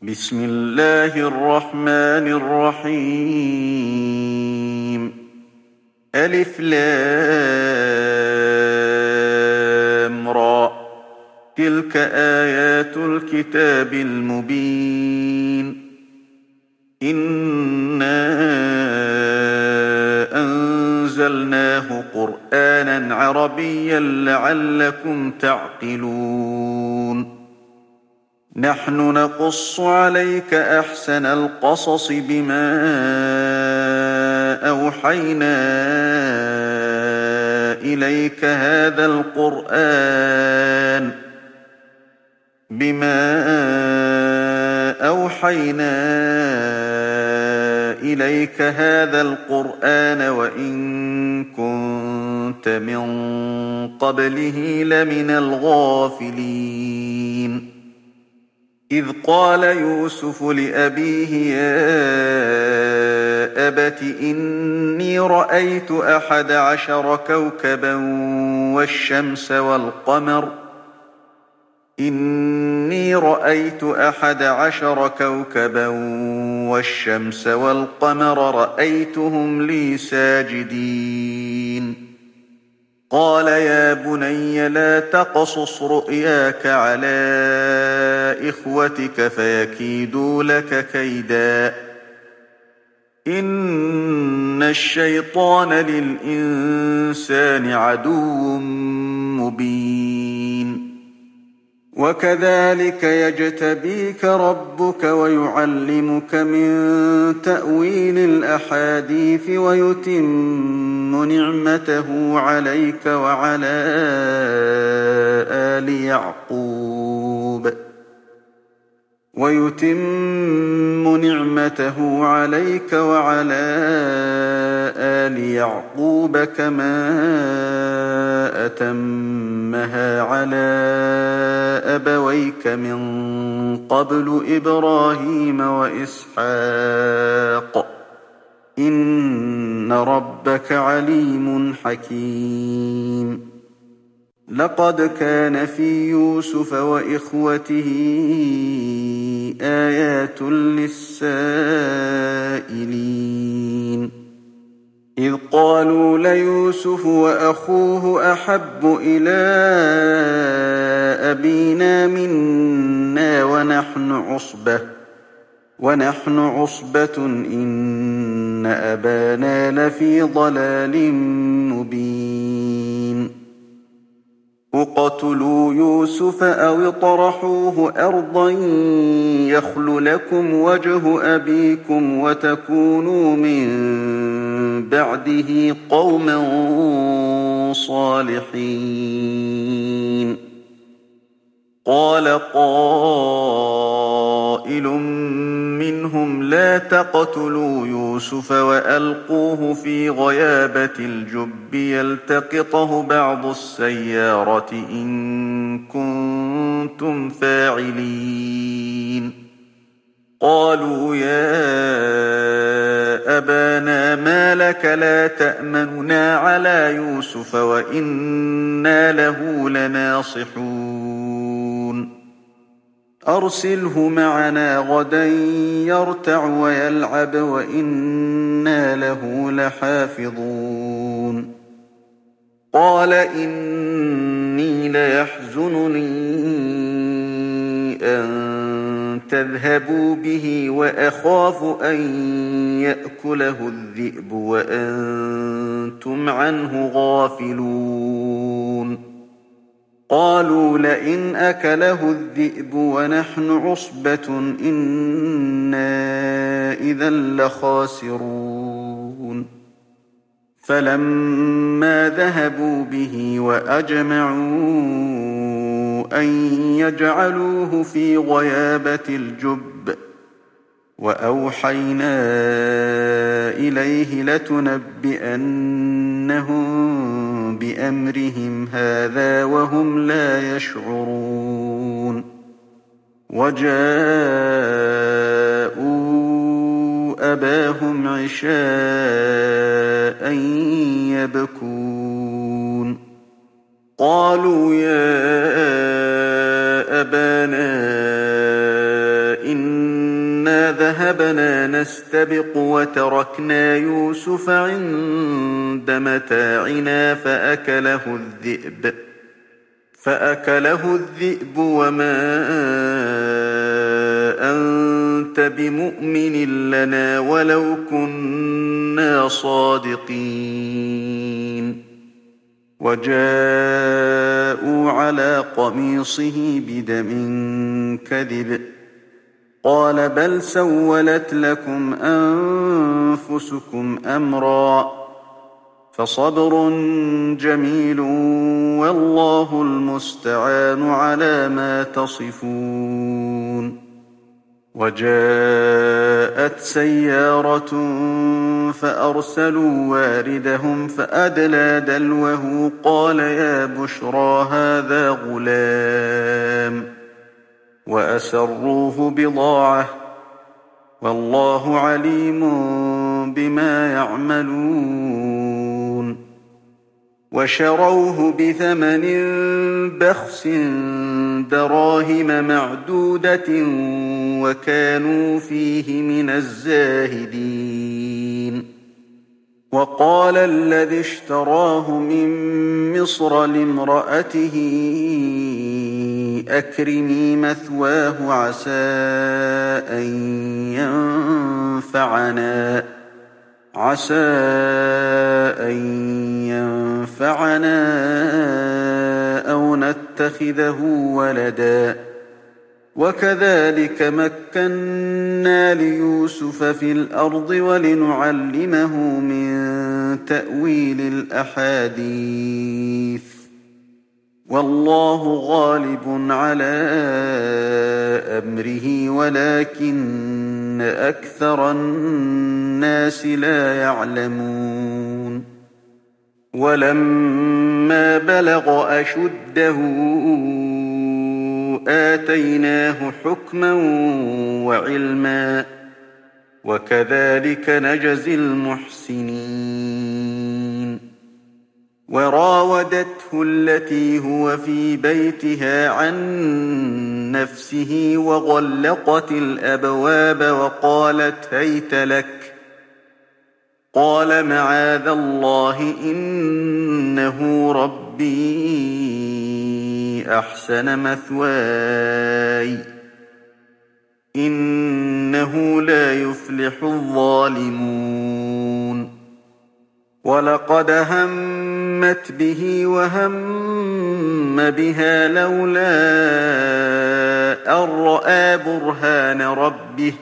بسم الله الرحمن الرحيم. ألف لام را. تلك آيات الكتاب المبين. إنا أنزلناه قرآنا عربيا لعلكم تعقلون. نحن نقص عليك أحسن القصص بما أوحينا إليك هذا القرآن وإن كنت من قبله لمن الغافلين. إذ قال يوسف لأبيه يا أبت إني رأيت 11 كوكبا والشمس والقمر رأيتهم لي ساجدين. قال يا بني لا تقصص رؤياك على إخوتك فيكيدوا لك كيدا. إن الشيطان للإنسان عدو مبين. وكذلك يجتبيك ربك ويعلمك من تأويل الأحاديث ويتم نعمته عليك وعلى آل يعقوب كما أتمها على أبويك من قبل إبراهيم وإسحاق إن ربك عليم حكيم. لقد كان في يوسف وإخوته آيات للسائلين. إذ قالوا ليوسف وأخوه أحب إلى أبينا منا ونحن عصبة إن أبانا لفي ضلال مبين. اقتلوا يوسف أو اطرحوه أرضا يخل لكم وجه أبيكم وتكونوا من بعده قوما صالحين. قال قائل منهم لا تقتلوا يوسف وألقوه في غيابة الجب يلتقطه بعض السيارة إن كنتم فاعلين. قالوا يا أبانا ما لك لا تأمننا على يوسف وإنا له لناصحون. أرسله معنا غدا يرتع ويلعب وإنا له لحافظون. قال إني ليحزنني أن تذهبوا به وأخاف أن يأكله الذئب وأنتم عنه غافلون. قالوا لئن أكله الذئب ونحن عصبة إنا إذا لخاسرون. فلما ذهبوا به وأجمعوا أن يجعلوه في غيابة الجب وأوحينا إليه لتنبئنهم بأمرهم هذا وهم لا يشعرون. وجاءوا أباهم عشاء يبكون. قالوا يا أبانا إن إنا ذهبنا نستبق وتركنا يوسف عند متاعنا فأكله الذئب وما أنت بمؤمن لنا ولو كنا صادقين وجاءوا على قميصه بدم كذب قال بل سولت لكم أنفسكم أمرا فصبر جميل والله المستعان على ما تصفون وجاءت سيارة فأرسلوا واردهم فأدلى دلوه قال يا بشرى هذا غلام وأسروه بضاعة والله عليم بما يعملون وشروه بثمن بخس دراهم معدودة وكانوا فيه من الزاهدين وقال الذي اشتراه من مصر لامرأته أكرمي مثواه عسى أن ينفعنا أو نتخذه ولدا وكذلك مكنا ليوسف في الأرض ولنعلمه من تأويل الأحاديث والله غالب على أمره ولكن أكثر الناس لا يعلمون ولما بلغ أشده آتيناه حكما وعلما وكذلك نجزي المحسنين وراودته التي هو في بيتها عن نفسه وغلقت الأبواب وقالت هيت لك قال معاذ الله إنه ربي أحسن مثواي إنه لا يفلح الظالمون ولقد همت به وهم بها لولا أن رأى برهان ربه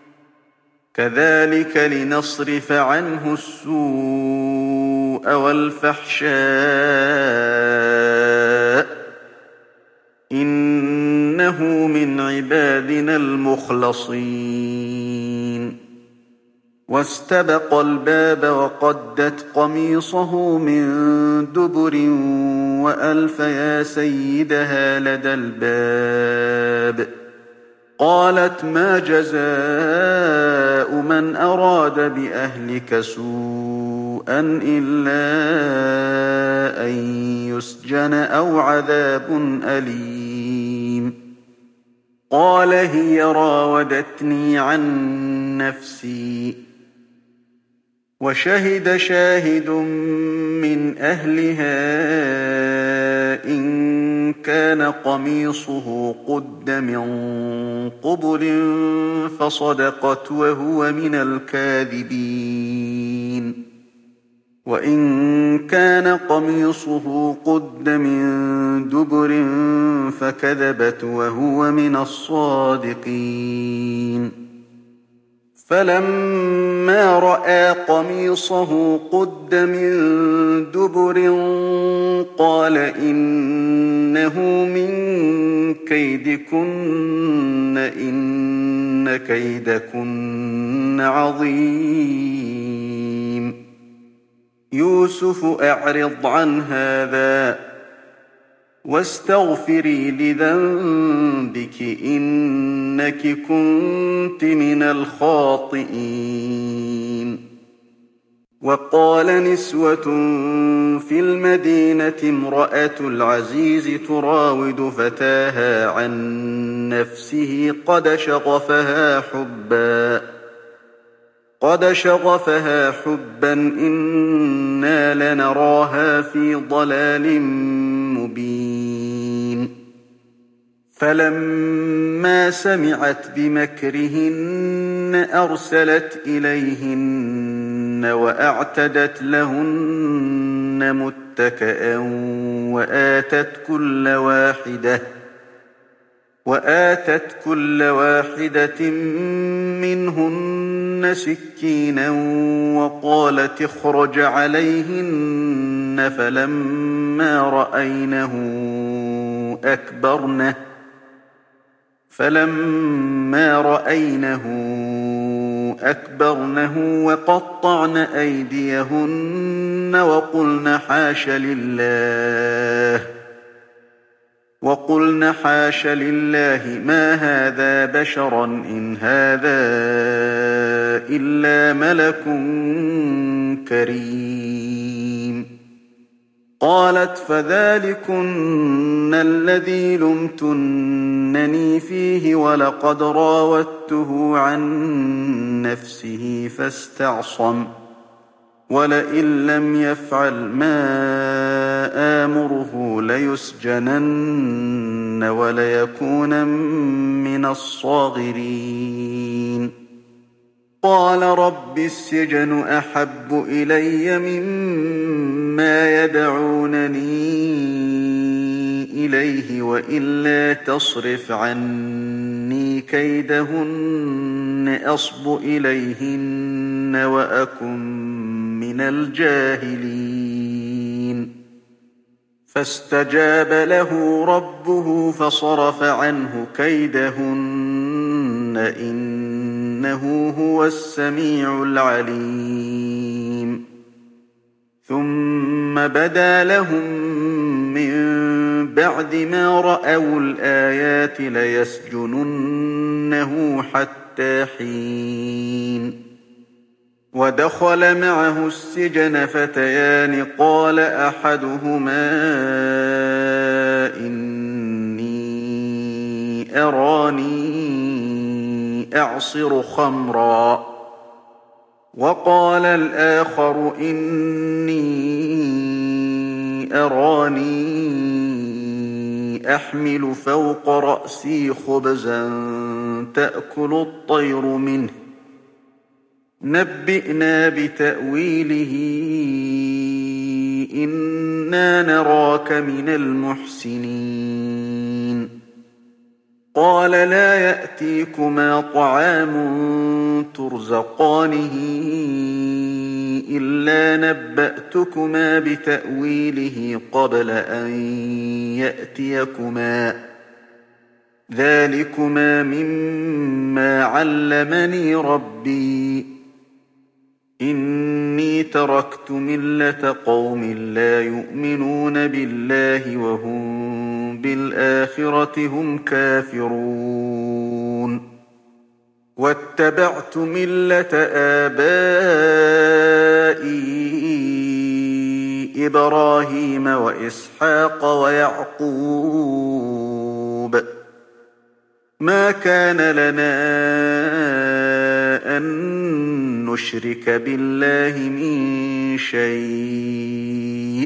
كذلك لنصرف عنه السوء والفحشاء إنه من عبادنا المخلصين واستبق الباب وقدت قميصه من دبر وألف يا سيدها لدى الباب قالت ما جزاء من أراد بأهلك سوءا إلا أن يسجن أو عذاب أليم قال هي راودتني عن نفسي وشهد شاهد من أهلها إن كان قميصه قد من قبل فصدقت وهو من الكاذبين وإن كان قميصه قد من دبر فكذبت وهو من الصادقين فلما رأى قميصه قد من دبر قال إنه من كيدكن إن كيدكن عظيم يوسف أعرض عن هذا واستغفري لذنبك إنك كنت من الخاطئين وقال نسوة في المدينة امرأة العزيز تراود فتاها عن نفسه قد شغفها حبا إنا لنراها في ضلال مبين فلما سمعت بمكرهن أرسلت إليهن وأعتدت لهن متكئا وآتت كل واحدة منهن سكينا وقالت اخرج عليهن فلما رأينه أكبرنه وقطعن أيديهن وقلن حاش لله ما هذا بشرا إن هذا إلا ملك كريم قالت فذلكن الذي لمتنني فيه ولقد راودته عن نفسه فاستعصم ولئن لم يفعل ما آمره ليسجنن وليكونن من الصاغرين قال رب السجن أحب إلي مما يدعونني إليه وإلا تصرف عني كيدهن أصب إليهن وأكن من الجاهلين فاستجاب له ربه فصرف عنه كيدهن إنه هو السميع العليم ثم بدا لهم من بعد ما رأوا الآيات ليسجننه حتى حين ودخل معه السجن فتيان قال أحدهما إني أراني أعصر خمرا وقال الآخر إني أراني أحمل فوق رأسي خبزا تأكل الطير منه نبئنا بتأويله إنا نراك من المحسنين قال لا يأتيكما طعام ترزقانه إلا نبأتكما بتأويله قبل أن يأتيكما ذلكما مما علمني ربي إني تركت ملة قوم لا يؤمنون بالله وهم بالآخرة هم كافرون واتبعت ملة آبائي إبراهيم وإسحاق ويعقوب ما كان لنا أن نشرك بالله من شيء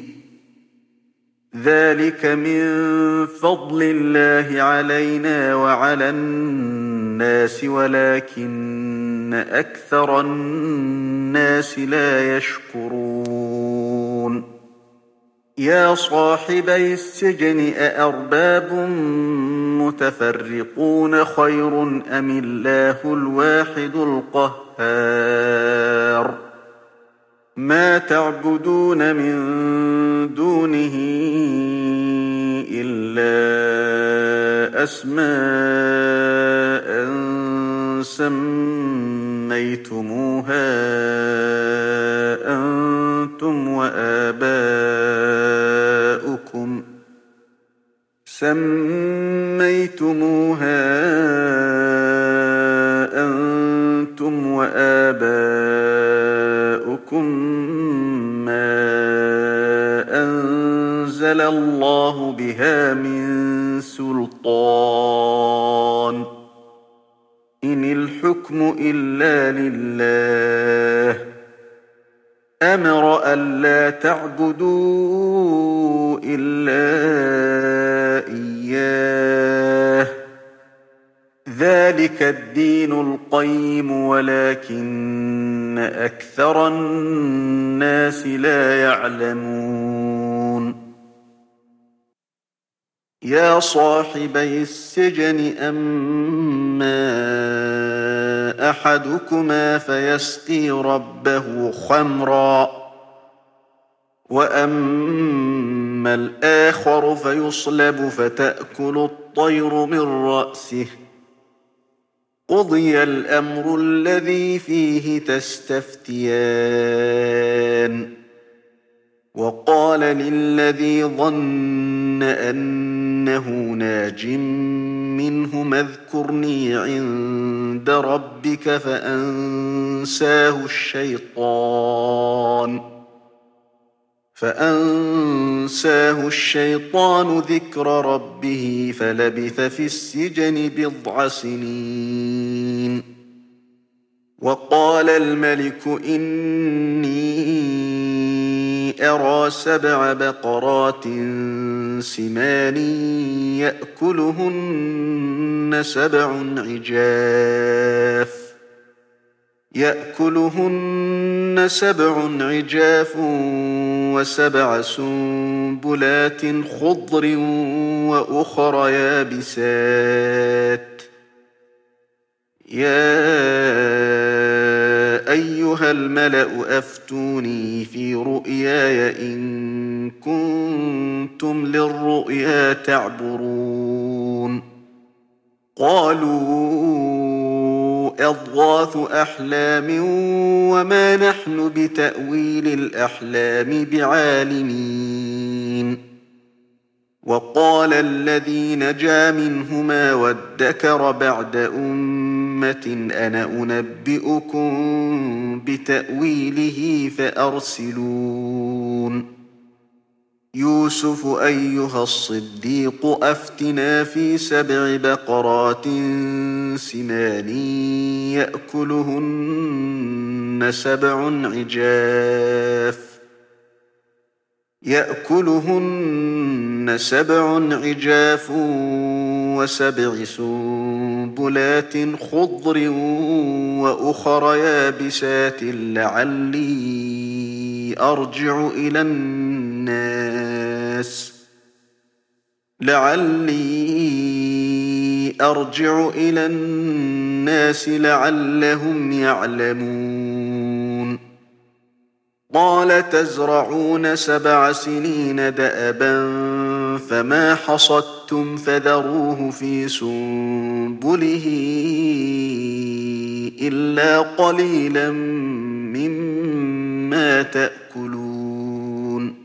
ذلك من فضل الله علينا وعلى الناس ولكن أكثر الناس لا يشكرون يا صاحبي السجن أأرباب متفرقون خير أم الله الواحد القهار ما تعبدون من دونه إلا أسماء سميتموها أنتم وآباؤكم أنزل الله بها من سلطان إن الحكم إلا لله أمر ألا تعبدوا إلا إياه ذلك الدين القيم ولكن أكثر الناس لا يعلمون يا صاحبي السجن أما أحدكما فيسقي ربه خمرا وأما الآخر فيصلب فتأكل الطير من رأسه قضي الأمر الذي فيه تستفتيان وقال للذي ظن أنه ناج منهما اذكرني عند ربك فأنساه الشيطان ذكر ربه فلبث في السجن بضع سنين وقال الملك إني أرى 7 بقرات سمان يأكلهن 7 عجاف و7 سنبلات خضر وأخر يابسات يا أيها الملأ أفتوني في رؤياي إن كنتم للرؤيا تعبرون قالوا أضغاث أحلام وما نحن بتأويل الأحلام بعالمين وقال الذي نجا منهما وادكر بعد أمة أنا أنبئكم بتأويله فأرسلون يوسف أيها الصديق أفتنا في 7 بقرات سمان يأكلهن 7 عجاف و7 سنبلات خضر وأخر يابسات لعلي أرجع إلى الناس لعلهم يعلمون قال تزرعون 7 سنين دأبا فما حصدتم فذروه في سنبله إلا قليلا مما تأكلون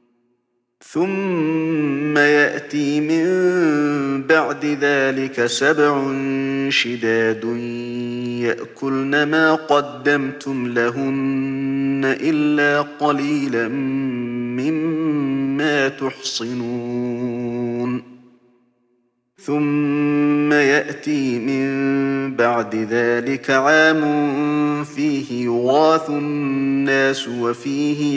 ثم يأتي من بعد ذلك 7 شداد يأكلن ما قدمتم لهن إلا قليلا مما تحصنون ثم يأتي من بعد ذلك عام فيه يغاث الناس وفيه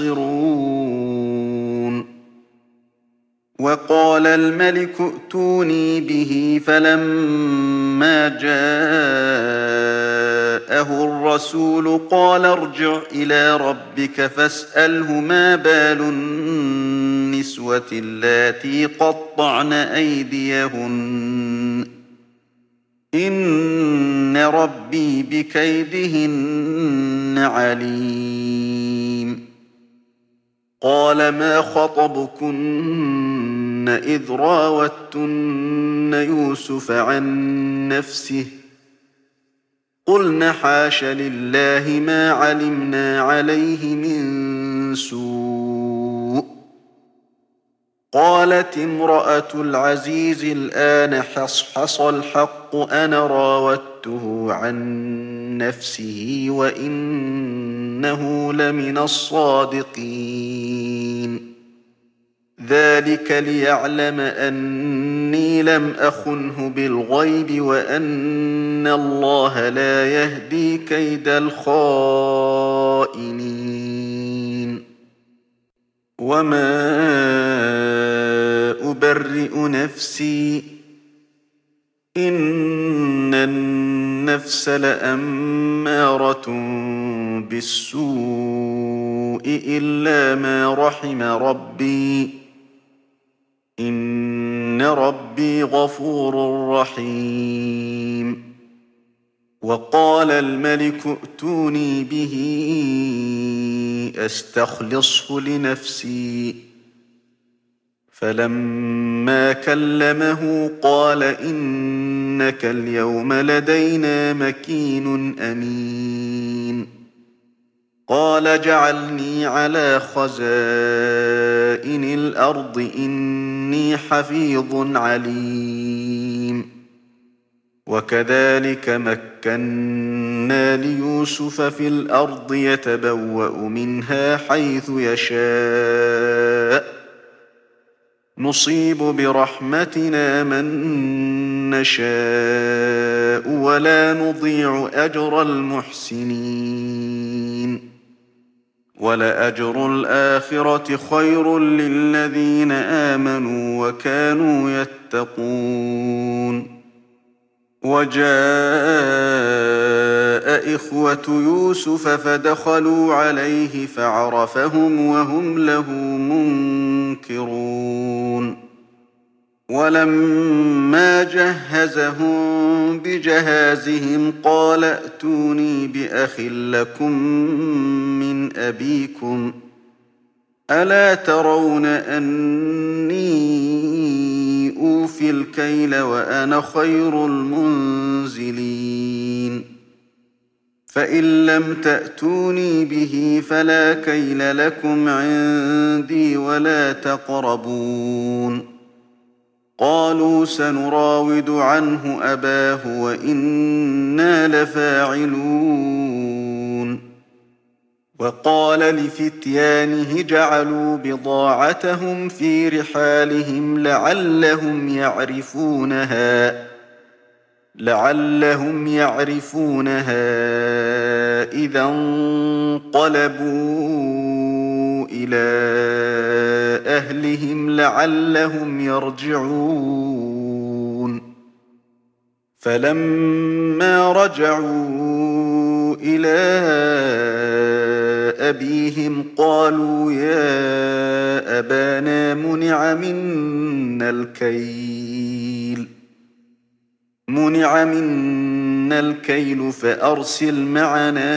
يعصرون وقال الملك ائتوني به فلما جاءه الرسول قال ارجع إلى ربك فاسأله ما بال النسوة اللاتي قطعن أيديهن إن ربي بكيدهن عليم قال ما خطبكن إذ راوتن يوسف عن نفسه قلن حاش لله ما علمنا عليه من سوء قالت امرأة العزيز الآن حصحص الحق أنا راودته عن نفسه وإنه لمن الصادقين ذلك ليعلم أني لم أخنه بالغيب وأن الله لا يهدي كيد الخائنين. وما أبرئ نفسي إن النفس لأمارة بالسوء إلا ما رحم ربي إن ربي غفور رحيم. وقال الملك ائتوني به أستخلصه لنفسي. فلما كلمه قال إنك اليوم لدينا مكين أمين. قال اجعلني على خزائن الأرض إني حفيظ عليم. وكذلك مكنا ليوسف في الأرض يتبوأ منها حيث يشاء نصيب برحمتنا من نشاء ولا نضيع أجر المحسنين. ولأجر الآخرة خير للذين آمنوا وكانوا يتقون. وجاء إخوة يوسف فدخلوا عليه فعرفهم وهم له منكرون. ولما جهزهم بجهازهم قال ائتوني بأخ لكم من أبيكم ألا ترون أني أوفي الكيل وأنا خير المنزلين. فإن لم تأتوني به فلا كيل لكم عندي ولا تقربون. قالوا سنراود عنه أباه وإنا لفاعلون. وقال لفتيانه جعلوا بضاعتهم في رحالهم لعلهم يعرفونها إذا انقلبوا إلى أهلهم لعلهم يرجعون. فلما رجعوا إلى أبيهم قالوا يا أبانا منع منا الكيل فأرسل معنا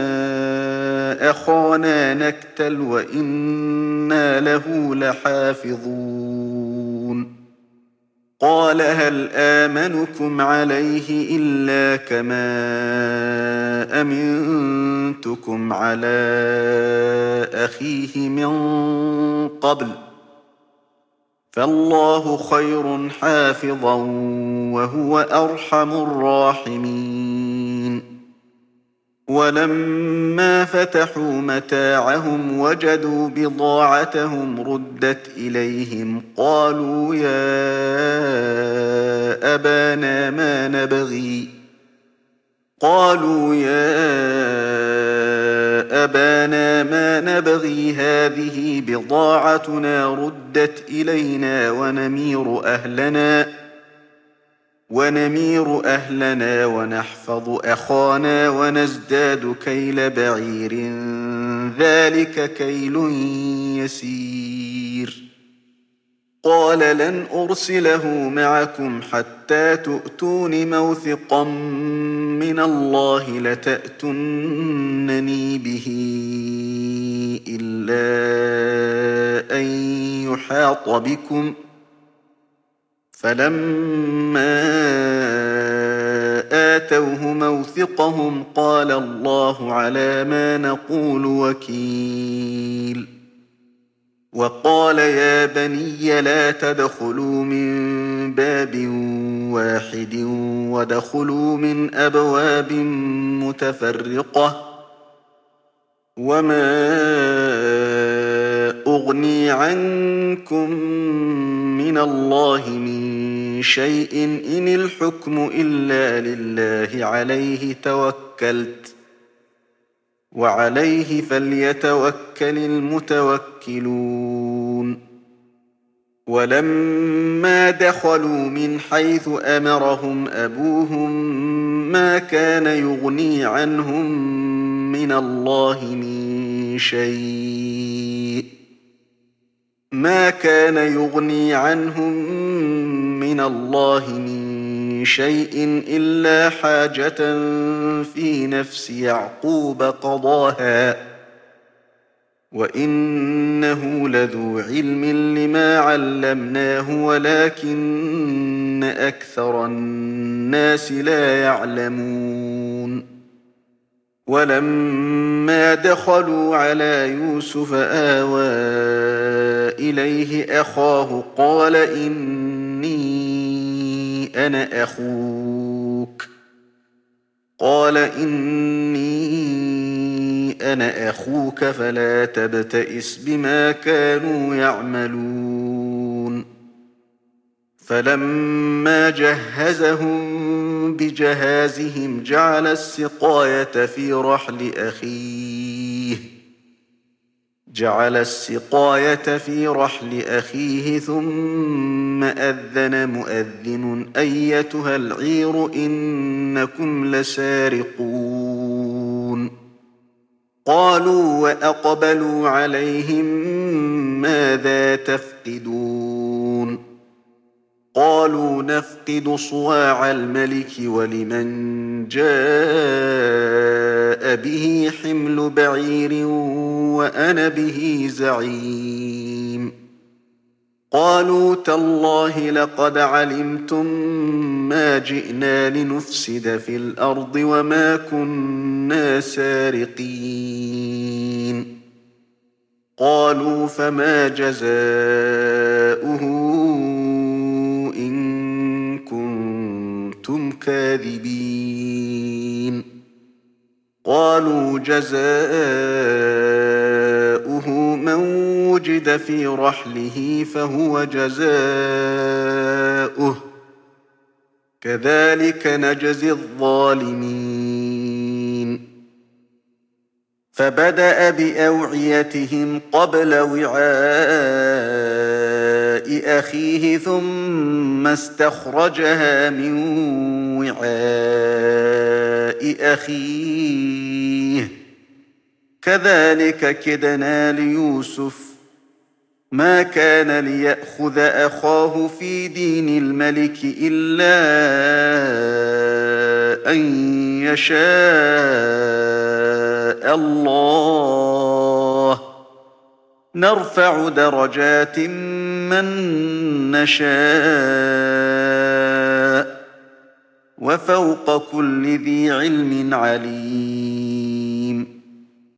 أخانا نكتل وإنا له لحافظون. قال هل آمنكم عليه إلا كما أمنتكم على أخيه من قبل فالله خير حافظا وهو أرحم الراحمين. ولما فتحوا متاعهم وجدوا بضاعتهم ردت إليهم قالوا يا أبانا ما نبغي هذه بضاعتنا ردت إلينا ونمير أهلنا ونحفظ أخانا ونزداد كيل بعير ذلك كيل يسير. قال لن أرسله معكم حتى تؤتون موثقا من الله لتأتونني به إلا أن يحاط بكم. فلما آتوه موثقهم قال الله على ما نقول وكيل. وقال يا بني لا تدخلوا من باب واحد وادخلوا من أبواب متفرقة وما أغني عنكم من الله من شيء إن الحكم إلا لله عليه توكلت وعليه فليتوكل المتوكلون ولما دخلوا من حيث أمرهم أبوهم ما كان يغني عنهم من الله من شيء إلا حاجة في نفس يعقوب قضاها وإنه لذو علم لما علمناه ولكن أكثر الناس لا يعلمون ولما دخلوا على يوسف آوى إليه أخاه قال إني أنا أخوك فلا تبتئس بما كانوا يعملون فلما جهزهم بجهازهم جعل السقاية في رحل أخيه ثم أذن مؤذن أيتها العير إنكم لسارقون قالوا وأقبلوا عليهم ماذا تفقدون قالوا نفقد صواع الملك ولمن جاء به حمل بعير وأنا به زعيم قالوا تالله لقد علمتم ما جئنا لنفسد في الأرض وما كنا سارقين قالوا فما جزاؤه إن كنتم كاذبين قالوا جزاؤه من وجد في رحله فهو جزاؤه كذلك نجزي الظالمين فبدأ بأوعيتهم قبل وعاء أخيه ثم استخرجها من وعاء أخيه كذلك كدنا ليوسف ما كان ليأخذ أخاه في دين الملك إلا أن يشاء الله نرفع درجات من نشاء وفوق كل ذي علم عليم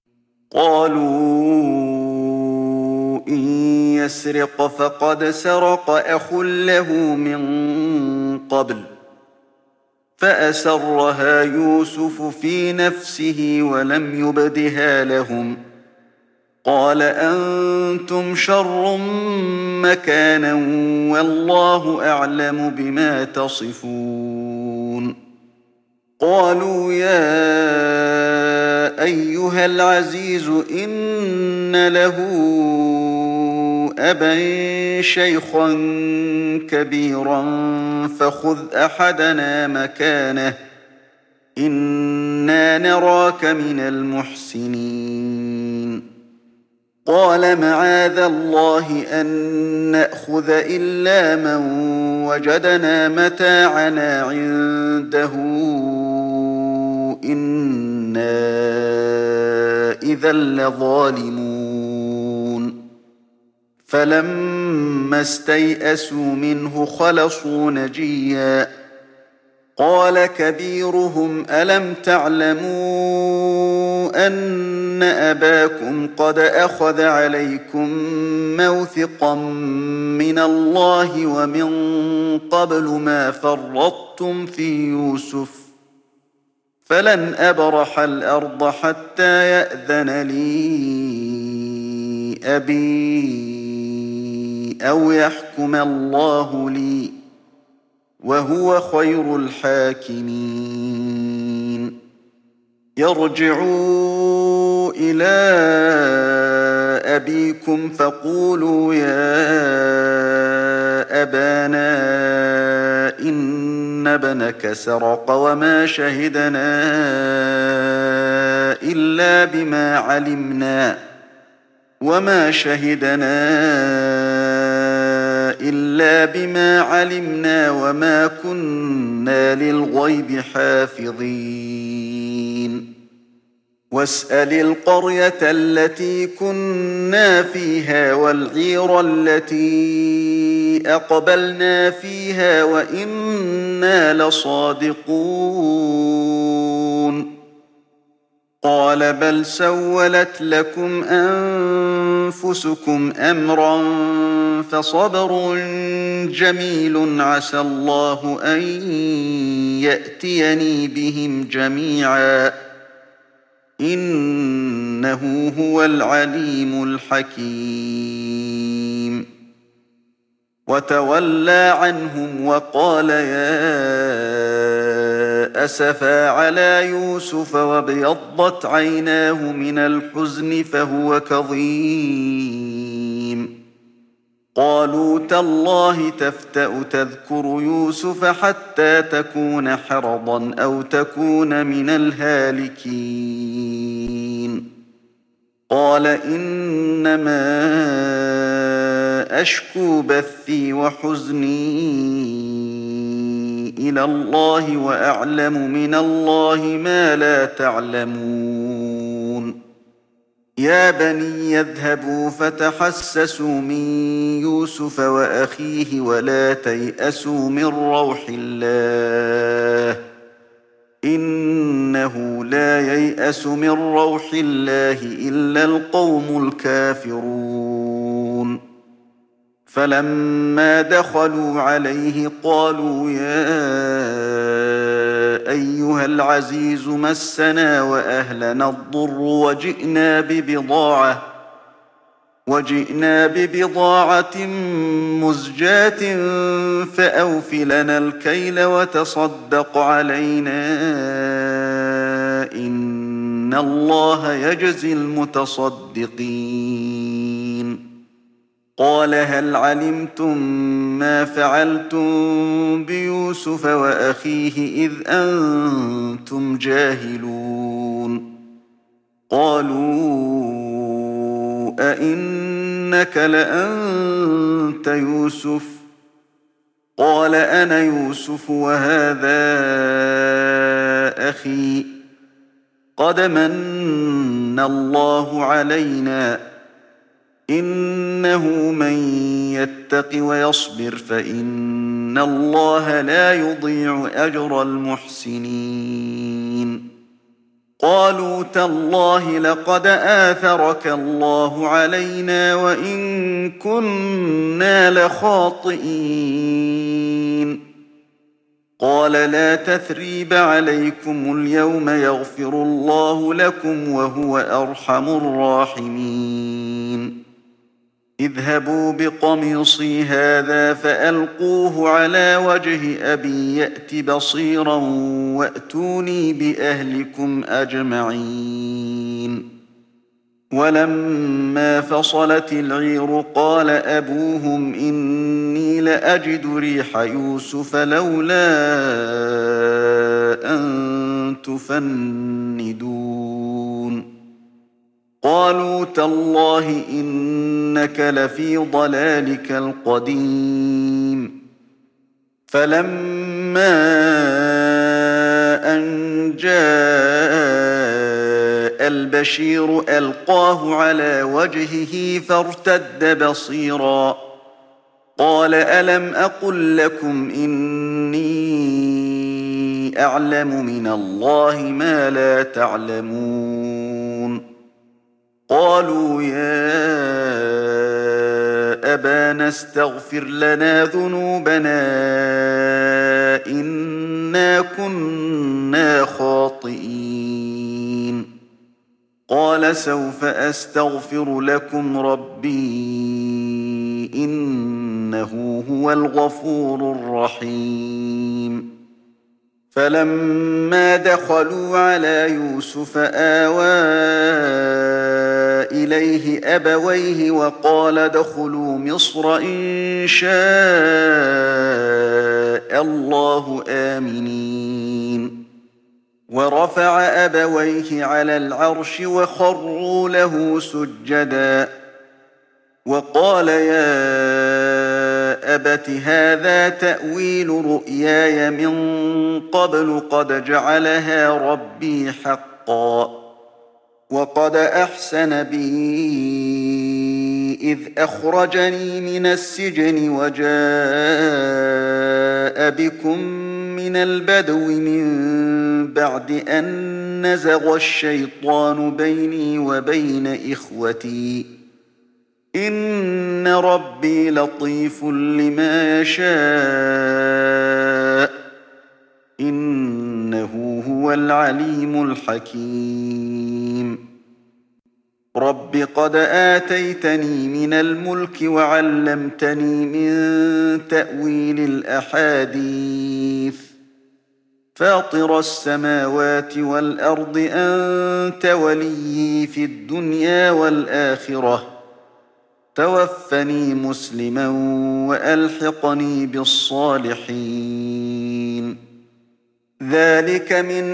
قالوا إن يسرق فقد سرق أخ له من قبل فأسرها يوسف في نفسه ولم يبدها لهم قال أنتم شر مكانا والله أعلم بما تصفون قالوا يا أيها العزيز إن له أبا شيخا كبيرا فخذ أحدنا مكانه إنا نراك من المحسنين قال معاذ الله أن نأخذ إلا من وجدنا متاعنا عنده إنا إذا لظالمون فلما استيئسوا منه خلصوا نجيا قال كبيرهم ألم تعلموا أن أباكم قد أخذ عليكم موثقا من الله ومن قبل ما فرطتم في يوسف فلن أبرح الأرض حتى يأذن لي أبي أو يحكم الله لي وهو خير الحاكمين يرجعوا إلى أبيكم فقولوا يا أبانا إن ابنك سرق وما شهدنا إلا بما علمنا وما كنا للغيب حافظين واسأل القرية التي كنا فيها والعير التي أقبلنا فيها وإنا لصادقون قال بل سولت لكم أنفسكم أمرا فصبر جميل عسى الله أن يأتيني بهم جميعا إنه هو العليم الحكيم وتولى عنهم وقال يا أسفا على يوسف وابيضت عيناه من الحزن فهو كظيم قالوا تالله تفتأ تذكر يوسف حتى تكون حرضا أو تكون من الهالكين قال إنما أشكو بثي وحزني إلى الله وأعلم من الله ما لا تعلمون يا بني يذهبوا فتحسسوا من يوسف وأخيه ولا تيأسوا من روح الله إنه لا ييأس من روح الله إلا القوم الكافرون فلما دخلوا عليه قالوا يا أيها العزيز مسنا وأهلنا الضر وجئنا ببضاعة مزجاة فأوف لنا الكيل وتصدق علينا إن الله يجزي المتصدقين قال هل علمتم ما فعلتم بيوسف وأخيه إذ أنتم جاهلون قالوا أئنك لأنت يوسف قال أنا يوسف وهذا أخي قد من الله علينا إنه من يتق ويصبر فإن الله لا يضيع أجر المحسنين قالوا تالله لقد آثرك الله علينا وإن كنا لخاطئين قال لا تثريب عليكم اليوم يغفر الله لكم وهو أرحم الراحمين اذهبوا بقميصي هذا فألقوه على وجه أبي يأت بصيرا وأتوني بأهلكم أجمعين ولما فصلت العير قال أبوهم إني لأجد ريح يوسف لولا أن تفندون قالوا تالله إنك لفي ضلالك القديم فلما أن جاء البشير ألقاه على وجهه فارتد بصيرا قال ألم أقل لكم إني أعلم من الله ما لا تعلمون قالوا يا أبانا استغفر لنا ذنوبنا إنا كنا خاطئين قال سوف أستغفر لكم ربي إنه هو الغفور الرحيم فلما دخلوا على يوسف آوى إليه أبويه وقال ادخلوا مصر إن شاء الله آمنين ورفع أبويه على العرش وخروا له سجدا وقال يا أبت هذا تأويل رؤياي من قبل قد جعلها ربي حقا وقد أحسن بي إذ أخرجني من السجن وجاء بكم من البدو من بعد أن نزغ الشيطان بيني وبين إخوتي إن ربي لطيف لما يشاء إنه هو العليم الحكيم رب قد آتيتني من الملك وعلمتني من تأويل الأحاديث فاطر السماوات والأرض أنت وليي في الدنيا والآخرة توفني مسلما وألحقني بالصالحين ذلك من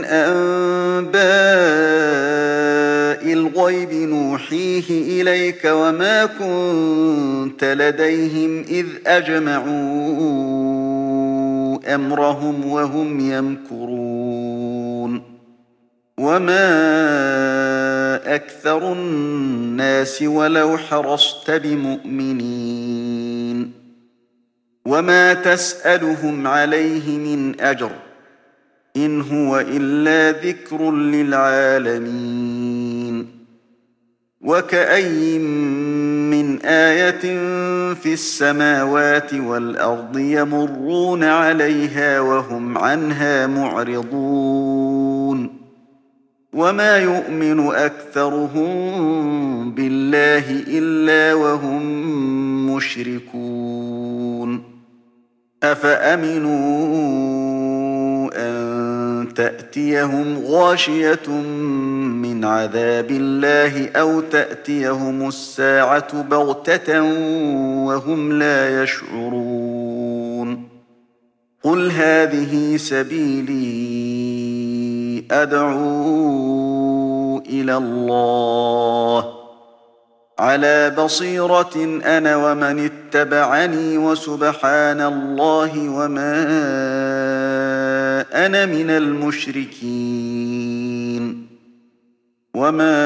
أنباء الغيب نوحيه إليك وما كنت لديهم إذ أجمعوا أمرهم وهم يمكرون وما أكثر الناس ولو حرصت بمؤمنين وما تسألهم عليه من أجر إن هو إلا ذكر للعالمين وكأي من آية في السماوات والأرض يمرون عليها وهم عنها معرضون وما يؤمن أكثرهم بالله إلا وهم مشركون أفأمنوا أن تأتيهم غاشية من عذاب الله أو تأتيهم الساعة بغتة وهم لا يشعرون قل هذه سبيلي أدعو إلى الله على بصيرة أنا ومن اتبعني وسبحان الله وما أنا من المشركين وما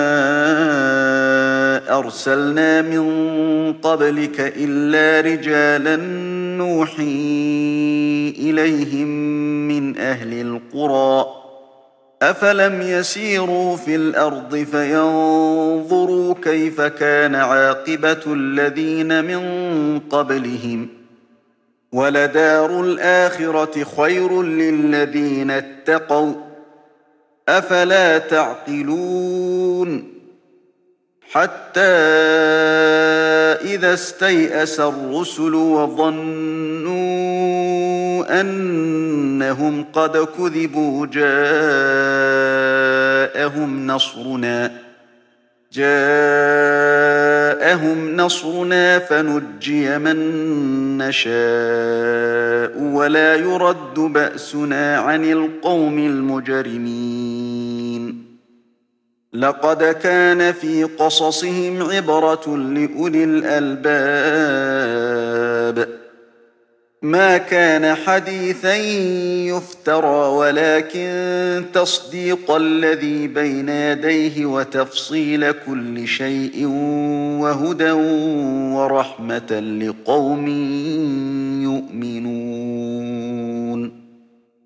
أرسلنا من قبلك إلا رجالا نوحي إليهم من أهل القرى أفلم يسيروا في الأرض فينظروا كيف كان عاقبة الذين من قبلهم ولدار الآخرة خير للذين اتقوا أفلا تعقلون حتى إذا استيأس الرسل وظنوا أنهم قد كذبوا جاءهم نصرنا فنجي من نشاء ولا يرد بأسنا عن القوم المجرمين لقد كان في قصصهم عبرة لأولي الألباب ما كان حديثا يفترى ولكن تصديق الذي بين يديه وتفصيل كل شيء وهدى ورحمة لقوم يؤمنون